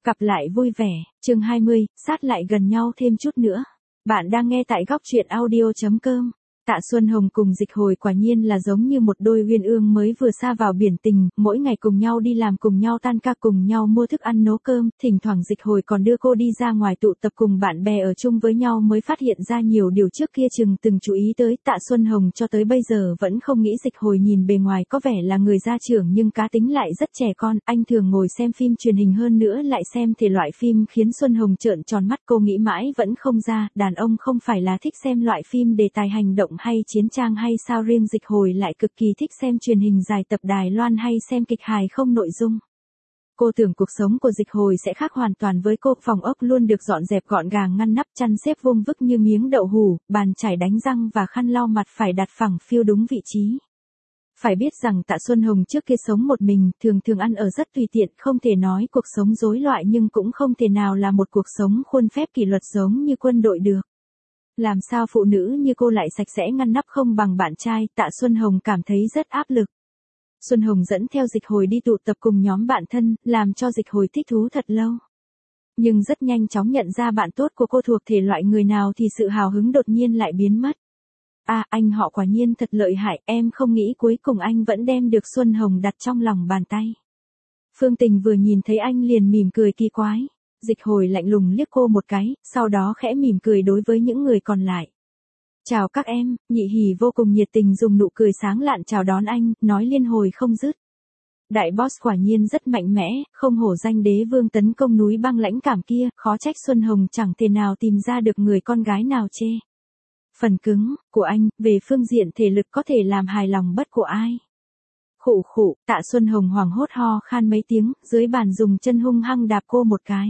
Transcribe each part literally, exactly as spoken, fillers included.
Cặp lại vui vẻ, chương hai mươi, sát lại gần nhau thêm chút nữa. Bạn đang nghe tại góc truyện audio chấm com. Tạ Xuân Hồng cùng Dịch Hồi quả nhiên là giống như một đôi uyên ương mới vừa sa vào biển tình, mỗi ngày cùng nhau đi làm, cùng nhau tan ca, cùng nhau mua thức ăn nấu cơm, thỉnh thoảng Dịch Hồi còn đưa cô đi ra ngoài tụ tập cùng bạn bè ở chung với nhau, mới phát hiện ra nhiều điều trước kia chừng từng chú ý tới. Tạ Xuân Hồng cho tới bây giờ vẫn không nghĩ Dịch Hồi nhìn bề ngoài có vẻ là người gia trưởng nhưng cá tính lại rất trẻ con. Anh thường ngồi xem phim truyền hình, hơn nữa lại xem thể loại phim khiến Xuân Hồng trợn tròn mắt. Cô nghĩ mãi vẫn không ra, đàn ông không phải là thích xem loại phim đề tài hành động hay chiến trang hay sao, riêng Dịch Hồi lại cực kỳ thích xem truyền hình dài tập Đài Loan hay xem kịch hài không nội dung. Cô tưởng cuộc sống của Dịch Hồi sẽ khác hoàn toàn với cô, phòng ốc luôn được dọn dẹp gọn gàng ngăn nắp, chăn xếp vuông vức như miếng đậu hủ, bàn chải đánh răng và khăn lau mặt phải đặt phẳng phiu đúng vị trí. Phải biết rằng Tạ Xuân Hồng trước kia sống một mình, thường thường ăn ở rất tùy tiện, không thể nói cuộc sống rối loạn nhưng cũng không thể nào là một cuộc sống khuôn phép kỷ luật giống như quân đội được. Làm sao phụ nữ như cô lại sạch sẽ ngăn nắp không bằng bạn trai? Tạ Xuân Hồng cảm thấy rất áp lực. Xuân Hồng dẫn theo Dịch Hồi đi tụ tập cùng nhóm bạn thân, làm cho Dịch Hồi thích thú thật lâu. Nhưng rất nhanh chóng nhận ra bạn tốt của cô thuộc thể loại người nào thì sự hào hứng đột nhiên lại biến mất. À, anh họ quả nhiên thật lợi hại, em không nghĩ cuối cùng anh vẫn đem được Xuân Hồng đặt trong lòng bàn tay. Phương Tình vừa nhìn thấy anh liền mỉm cười kỳ quái. Dịch Hồi lạnh lùng liếc cô một cái, sau đó khẽ mỉm cười đối với những người còn lại. Chào các em, Nhị Hỉ vô cùng nhiệt tình dùng nụ cười sáng lạn chào đón anh, nói liên hồi không dứt. Đại boss quả nhiên rất mạnh mẽ, không hổ danh đế vương tấn công núi băng lãnh cảm kia, khó trách Xuân Hồng chẳng thể nào tìm ra được người con gái nào chê. Phần cứng của anh, về phương diện thể lực có thể làm hài lòng bất của ai. Khụ khụ, Tạ Xuân Hồng hoảng hốt ho khan mấy tiếng, dưới bàn dùng chân hung hăng đạp cô một cái.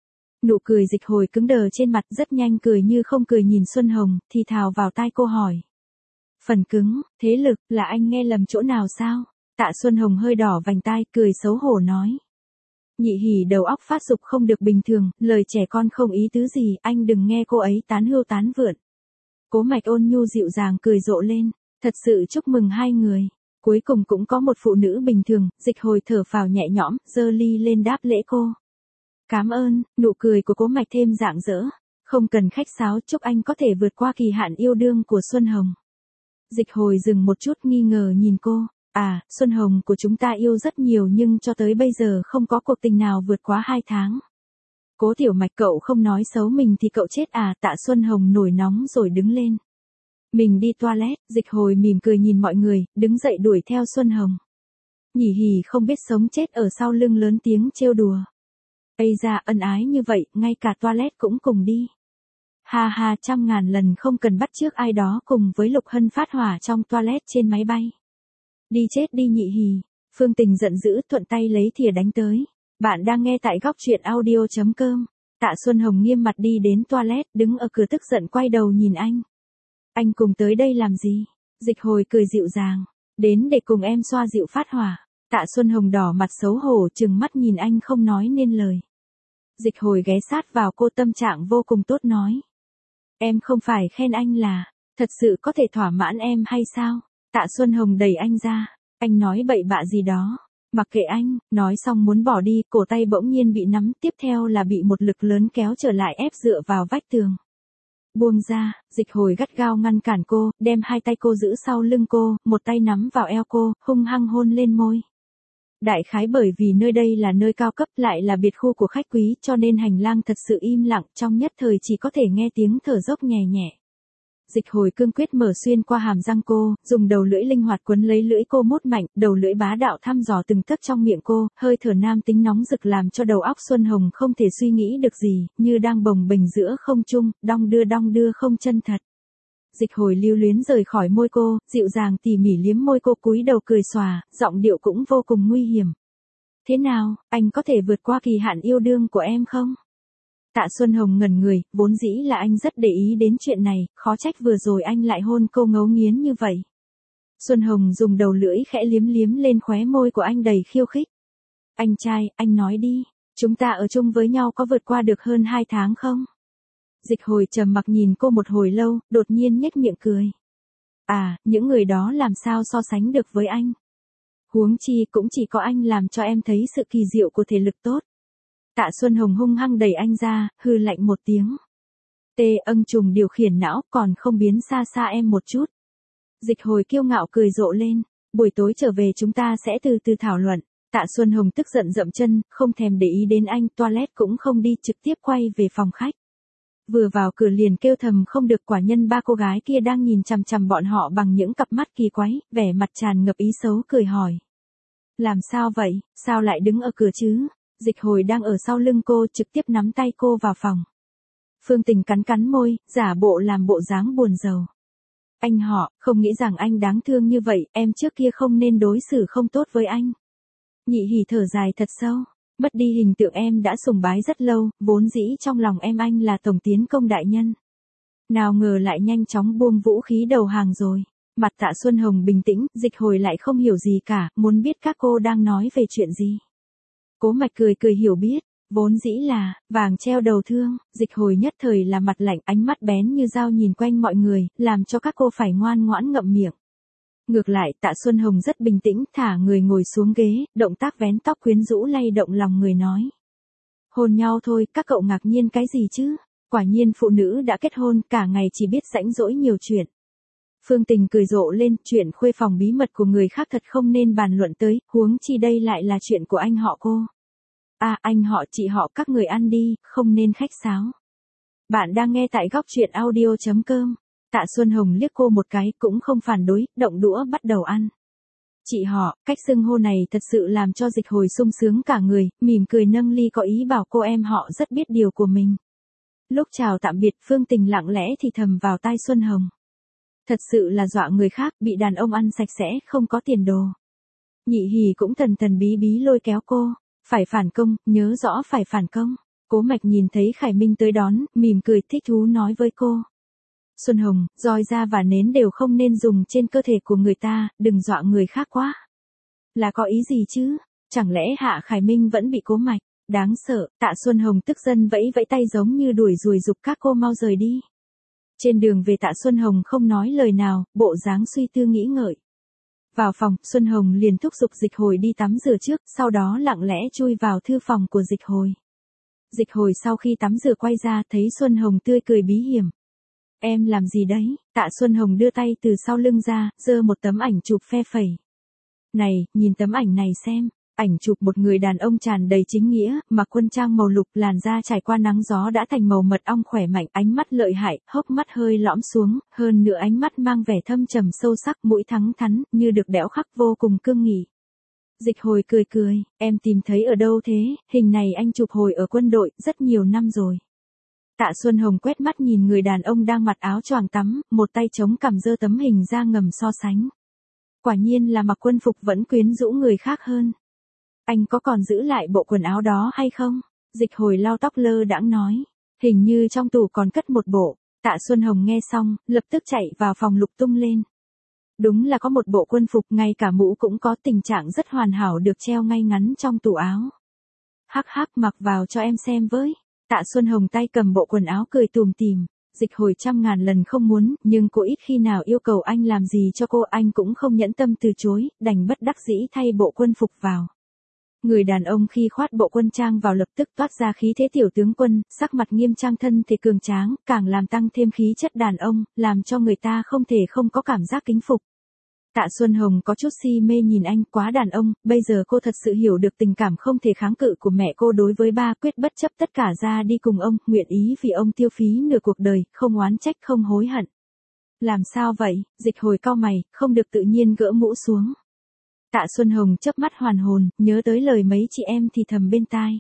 Nụ cười Dịch Hồi cứng đờ trên mặt, rất nhanh cười như không cười nhìn Xuân Hồng, thì thào vào tai cô hỏi. Phần cứng, thế lực, là anh nghe lầm chỗ nào sao? Tạ Xuân Hồng hơi đỏ vành tai, cười xấu hổ nói. Nhị Hỉ đầu óc phát dục không được bình thường, lời trẻ con không ý tứ gì, anh đừng nghe cô ấy tán hưu tán vượn. Cố Mạch ôn nhu dịu dàng cười rộ lên, thật sự chúc mừng hai người. Cuối cùng cũng có một phụ nữ bình thường. Dịch Hồi thở phào nhẹ nhõm, giơ ly lên đáp lễ cô. Cảm ơn, nụ cười của Cố Mạch thêm rạng rỡ. Không cần khách sáo, chúc anh có thể vượt qua kỳ hạn yêu đương của Xuân Hồng. Dịch Hồi dừng một chút nghi ngờ nhìn cô. À, Xuân Hồng của chúng ta yêu rất nhiều nhưng cho tới bây giờ không có cuộc tình nào vượt quá hai tháng. Cố Tiểu Mạch, cậu không nói xấu mình thì cậu chết à? Tạ Xuân Hồng nổi nóng rồi đứng lên. Mình đi toilet. Dịch Hồi mỉm cười nhìn mọi người, đứng dậy đuổi theo Xuân Hồng. Nhị Hỉ không biết sống chết ở sau lưng lớn tiếng trêu đùa. Ây da, ân ái như vậy, ngay cả toilet cũng cùng đi. Ha ha, trăm ngàn lần không cần bắt chước ai đó cùng với Lục Hân phát hỏa trong toilet trên máy bay. Đi chết đi Nhị Hỉ. Phương Tình giận dữ thuận tay lấy thìa đánh tới. Bạn đang nghe tại góc truyện audio chấm com. Tạ Xuân Hồng nghiêm mặt đi đến toilet, đứng ở cửa tức giận quay đầu nhìn anh. Anh cùng tới đây làm gì? Dịch Hồi cười dịu dàng. Đến để cùng em xoa dịu phát hỏa. Tạ Xuân Hồng đỏ mặt xấu hổ trừng mắt nhìn anh không nói nên lời. Dịch Hồi ghé sát vào cô, tâm trạng vô cùng tốt nói. Em không phải khen anh là, thật sự có thể thỏa mãn em hay sao? Tạ Xuân Hồng đẩy anh ra. Anh nói bậy bạ gì đó. Mặc kệ anh, nói xong muốn bỏ đi, cổ tay bỗng nhiên bị nắm, tiếp theo là bị một lực lớn kéo trở lại ép dựa vào vách tường. Buông ra. Dịch Hồi gắt gao ngăn cản cô, đem hai tay cô giữ sau lưng cô, một tay nắm vào eo cô, hung hăng hôn lên môi. Đại khái bởi vì nơi đây là nơi cao cấp lại là biệt khu của khách quý cho nên hành lang thật sự im lặng, trong nhất thời chỉ có thể nghe tiếng thở dốc nhẹ nhẹ. Dịch Hồi cương quyết mở xuyên qua hàm răng cô, dùng đầu lưỡi linh hoạt quấn lấy lưỡi cô mốt mạnh, đầu lưỡi bá đạo thăm dò từng tấc trong miệng cô, hơi thở nam tính nóng rực làm cho đầu óc Xuân Hồng không thể suy nghĩ được gì, như đang bồng bềnh giữa không trung, đong đưa đong đưa không chân thật. Dịch Hồi lưu luyến rời khỏi môi cô, dịu dàng tỉ mỉ liếm môi cô, cúi đầu cười xòa, giọng điệu cũng vô cùng nguy hiểm. Thế nào, anh có thể vượt qua kỳ hạn yêu đương của em không? Tạ Xuân Hồng ngẩn người, vốn dĩ là anh rất để ý đến chuyện này, khó trách vừa rồi anh lại hôn cô ngấu nghiến như vậy. Xuân Hồng dùng đầu lưỡi khẽ liếm liếm lên khóe môi của anh đầy khiêu khích. Anh trai, anh nói đi, chúng ta ở chung với nhau có vượt qua được hơn hai tháng không? Dịch Hồi trầm mặc nhìn cô một hồi lâu, đột nhiên nhếch miệng cười. À, những người đó làm sao so sánh được với anh? Huống chi cũng chỉ có anh làm cho em thấy sự kỳ diệu của thể lực tốt. Tạ Xuân Hồng hung hăng đẩy anh ra, hư lạnh một tiếng. Tê âng trùng điều khiển não, còn không biến xa xa em một chút. Dịch Hồi kiêu ngạo cười rộ lên. Buổi tối trở về chúng ta sẽ từ từ thảo luận. Tạ Xuân Hồng tức giận dậm chân, không thèm để ý đến anh, toilet cũng không đi, trực tiếp quay về phòng khách. Vừa vào cửa liền kêu thầm không được, quả nhân ba cô gái kia đang nhìn chằm chằm bọn họ bằng những cặp mắt kỳ quái, vẻ mặt tràn ngập ý xấu, cười hỏi. Làm sao vậy, sao lại đứng ở cửa chứ? Dịch Hồi đang ở sau lưng cô, trực tiếp nắm tay cô vào phòng. Phương Tình cắn cắn môi, giả bộ làm bộ dáng buồn rầu. Anh họ, không nghĩ rằng anh đáng thương như vậy, em trước kia không nên đối xử không tốt với anh. Nhị Hỉ thở dài thật sâu, mất đi hình tượng em đã sùng bái rất lâu, vốn dĩ trong lòng em anh là tổng tiến công đại nhân. Nào ngờ lại nhanh chóng buông vũ khí đầu hàng rồi. Mặt Tạ Xuân Hồng bình tĩnh, Dịch Hồi lại không hiểu gì cả, muốn biết các cô đang nói về chuyện gì. Cố Mạch cười cười hiểu biết, vốn dĩ là, vàng treo đầu thương, Dịch Hồi nhất thời là mặt lạnh, ánh mắt bén như dao nhìn quanh mọi người, làm cho các cô phải ngoan ngoãn ngậm miệng. Ngược lại Tạ Xuân Hồng rất bình tĩnh, thả người ngồi xuống ghế, động tác vén tóc quyến rũ lay động lòng người nói. Hôn nhau thôi, các cậu ngạc nhiên cái gì chứ? Quả nhiên phụ nữ đã kết hôn, cả ngày chỉ biết rãnh rỗi nhiều chuyện. Phương Tình cười rộ lên, chuyện khuê phòng bí mật của người khác thật không nên bàn luận tới, huống chi đây lại là chuyện của anh họ cô. À, anh họ chị họ các người ăn đi, không nên khách sáo. Bạn đang nghe tại góc truyện audio chấm com. Tạ Xuân Hồng liếc cô một cái, cũng không phản đối, động đũa bắt đầu ăn. Chị họ, cách xưng hô này thật sự làm cho Dịch Hồi sung sướng cả người, mỉm cười nâng ly có ý bảo cô em họ rất biết điều của mình. Lúc chào tạm biệt, Phương Tình lặng lẽ thì thầm vào tai Xuân Hồng. Thật sự là dọa người khác, bị đàn ông ăn sạch sẽ, không có tiền đồ. Nhị Hỉ cũng thần thần bí bí lôi kéo cô. Phải phản công, nhớ rõ phải phản công. Cố Mạch nhìn thấy Khải Minh tới đón, mỉm cười thích thú nói với cô. Xuân Hồng, roi da và nến đều không nên dùng trên cơ thể của người ta, đừng dọa người khác quá. Là có ý gì chứ? Chẳng lẽ Hạ Khải Minh vẫn bị Cố Mạch? Đáng sợ, Tạ Xuân Hồng tức giận vẫy vẫy tay giống như đuổi ruồi giục các cô mau rời đi. Trên đường về Tạ Xuân Hồng không nói lời nào, bộ dáng suy tư nghĩ ngợi. Vào phòng, Xuân Hồng liền thúc giục Dịch Hồi đi tắm rửa trước, sau đó lặng lẽ chui vào thư phòng của Dịch Hồi. Dịch Hồi sau khi tắm rửa quay ra thấy Xuân Hồng tươi cười bí hiểm. Em làm gì đấy? Tạ Xuân Hồng đưa tay từ sau lưng ra, giơ một tấm ảnh chụp phe phẩy. Này, nhìn tấm ảnh này xem. Ảnh chụp một người đàn ông tràn đầy chính nghĩa, mặc quân trang màu lục, làn da trải qua nắng gió đã thành màu mật ong khỏe mạnh, ánh mắt lợi hại, hốc mắt hơi lõm xuống, hơn nữa ánh mắt mang vẻ thâm trầm sâu sắc, mũi thẳng thắn, như được đẽo khắc vô cùng cương nghị. Dịch Hồi cười cười, em tìm thấy ở đâu thế? Hình này anh chụp hồi ở quân đội, rất nhiều năm rồi. Tạ Xuân Hồng quét mắt nhìn người đàn ông đang mặc áo choàng tắm, một tay chống cằm giơ tấm hình ra ngầm so sánh. Quả nhiên là mặc quân phục vẫn quyến rũ người khác hơn. Anh có còn giữ lại bộ quần áo đó hay không? Dịch Hồi lau tóc lơ đãng nói. Hình như trong tủ còn cất một bộ. Tạ Xuân Hồng nghe xong, lập tức chạy vào phòng lục tung lên. Đúng là có một bộ quân phục, ngay cả mũ cũng có, tình trạng rất hoàn hảo, được treo ngay ngắn trong tủ áo. Hắc hắc, mặc vào cho em xem với. Tạ Xuân Hồng tay cầm bộ quần áo cười tùm tìm. Dịch Hồi trăm ngàn lần không muốn, nhưng cô ít khi nào yêu cầu anh làm gì cho cô, anh cũng không nhẫn tâm từ chối, đành bất đắc dĩ thay bộ quân phục vào. Người đàn ông khi khoát bộ quân trang vào lập tức toát ra khí thế tiểu tướng quân, sắc mặt nghiêm trang, thân thể cường tráng, càng làm tăng thêm khí chất đàn ông, làm cho người ta không thể không có cảm giác kính phục. Tạ Xuân Hồng có chút si mê nhìn anh, quá đàn ông, bây giờ cô thật sự hiểu được tình cảm không thể kháng cự của mẹ cô đối với ba, quyết bất chấp tất cả ra đi cùng ông, nguyện ý vì ông tiêu phí nửa cuộc đời, không oán trách không hối hận. Làm sao vậy? Dịch Hồi cau mày, không được tự nhiên gỡ mũ xuống. Tạ Xuân Hồng chớp mắt hoàn hồn, nhớ tới lời mấy chị em thì thầm bên tai.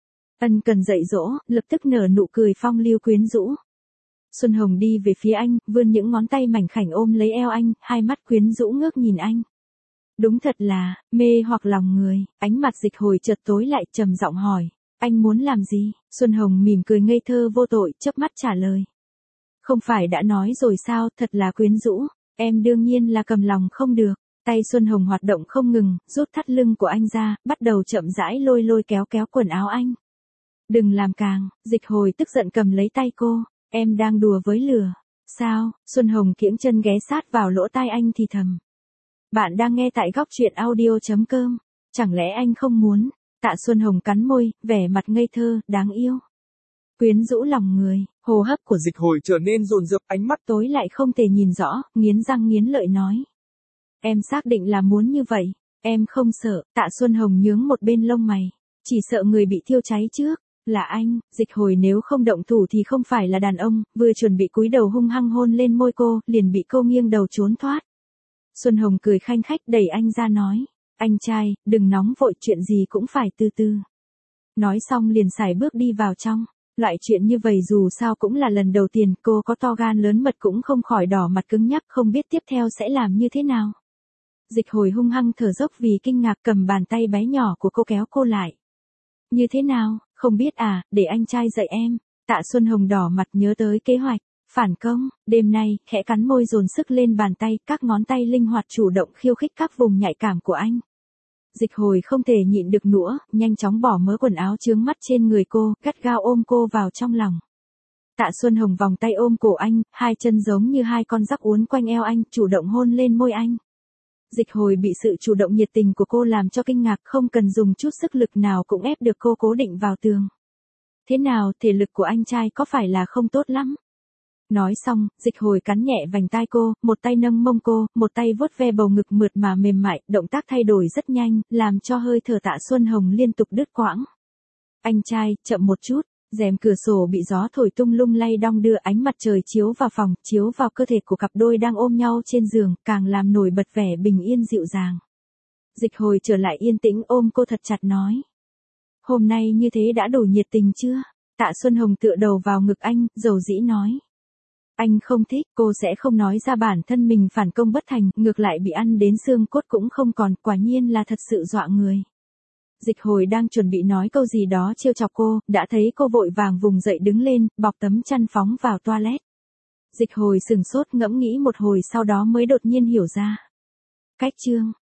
Ân cần dạy dỗ, lập tức nở nụ cười phong lưu quyến rũ. Xuân Hồng đi về phía anh, vươn những ngón tay mảnh khảnh ôm lấy eo anh, hai mắt quyến rũ ngước nhìn anh. Đúng thật là, mê hoặc lòng người, ánh mặt Dịch Hồi chợt tối lại, trầm giọng hỏi. Anh muốn làm gì? Xuân Hồng mỉm cười ngây thơ vô tội, chớp mắt trả lời. Không phải đã nói rồi sao, thật là quyến rũ, em đương nhiên là cầm lòng không được. Tay Xuân Hồng hoạt động không ngừng, rút thắt lưng của anh ra, bắt đầu chậm rãi lôi lôi kéo kéo quần áo anh. Đừng làm càng, Dịch Hồi tức giận cầm lấy tay cô, em đang đùa với lửa. Sao? Xuân Hồng kiễng chân ghé sát vào lỗ tai anh thì thầm. Bạn đang nghe tại góc truyện audio chấm com, chẳng lẽ anh không muốn? Tạ Xuân Hồng cắn môi, vẻ mặt ngây thơ, đáng yêu. Quyến rũ lòng người, hô hấp của Dịch Hồi trở nên dồn dập, ánh mắt tối lại không thể nhìn rõ, nghiến răng nghiến lợi nói. Em xác định là muốn như vậy, em không sợ. Tạ Xuân Hồng nhướng một bên lông mày, chỉ sợ người bị thiêu cháy trước, là anh. Dịch Hồi nếu không động thủ thì không phải là đàn ông, vừa chuẩn bị cúi đầu hung hăng hôn lên môi cô, liền bị cô nghiêng đầu trốn thoát. Xuân Hồng cười khanh khách đẩy anh ra nói, anh trai, đừng nóng vội, chuyện gì cũng phải từ từ. Nói xong liền sải bước đi vào trong. Loại chuyện như vậy dù sao cũng là lần đầu tiên, cô có to gan lớn mật cũng không khỏi đỏ mặt cứng nhắc, không biết tiếp theo sẽ làm như thế nào. Dịch Hồi hung hăng thở dốc vì kinh ngạc, cầm bàn tay bé nhỏ của cô kéo cô lại. Như thế nào, không biết à, để anh trai dạy em. Tạ Xuân Hồng đỏ mặt nhớ tới kế hoạch, phản công, đêm nay, khẽ cắn môi dồn sức lên bàn tay, các ngón tay linh hoạt chủ động khiêu khích các vùng nhạy cảm của anh. Dịch Hồi không thể nhịn được nữa, nhanh chóng bỏ mớ quần áo chướng mắt trên người cô, gắt gao ôm cô vào trong lòng. Tạ Xuân Hồng vòng tay ôm cổ anh, hai chân giống như hai con dắc uốn quanh eo anh, chủ động hôn lên môi anh. Dịch Hồi bị sự chủ động nhiệt tình của cô làm cho kinh ngạc, không cần dùng chút sức lực nào cũng ép được cô cố định vào tường. Thế nào, thể lực của anh trai có phải là không tốt lắm? Nói xong, Dịch Hồi cắn nhẹ vành tai cô, một tay nâng mông cô, một tay vuốt ve bầu ngực mượt mà mềm mại, động tác thay đổi rất nhanh, làm cho hơi thở Tạ Xuân Hồng liên tục đứt quãng. Anh trai, chậm một chút. Rèm cửa sổ bị gió thổi tung lung lay đong đưa, ánh mặt trời chiếu vào phòng, chiếu vào cơ thể của cặp đôi đang ôm nhau trên giường, càng làm nổi bật vẻ bình yên dịu dàng. Dịch Hồi trở lại yên tĩnh ôm cô thật chặt nói. Hôm nay như thế đã đủ nhiệt tình chưa? Tạ Xuân Hồng tựa đầu vào ngực anh, dầu dĩ nói. Anh không thích, cô sẽ không nói ra bản thân mình phản công bất thành, ngược lại bị ăn đến xương cốt cũng không còn, quả nhiên là thật sự dọa người. Dịch Hồi đang chuẩn bị nói câu gì đó trêu chọc cô, đã thấy cô vội vàng vùng dậy đứng lên, bọc tấm chăn phóng vào toilet. Dịch Hồi sừng sốt ngẫm nghĩ một hồi sau đó mới đột nhiên hiểu ra. Cách chương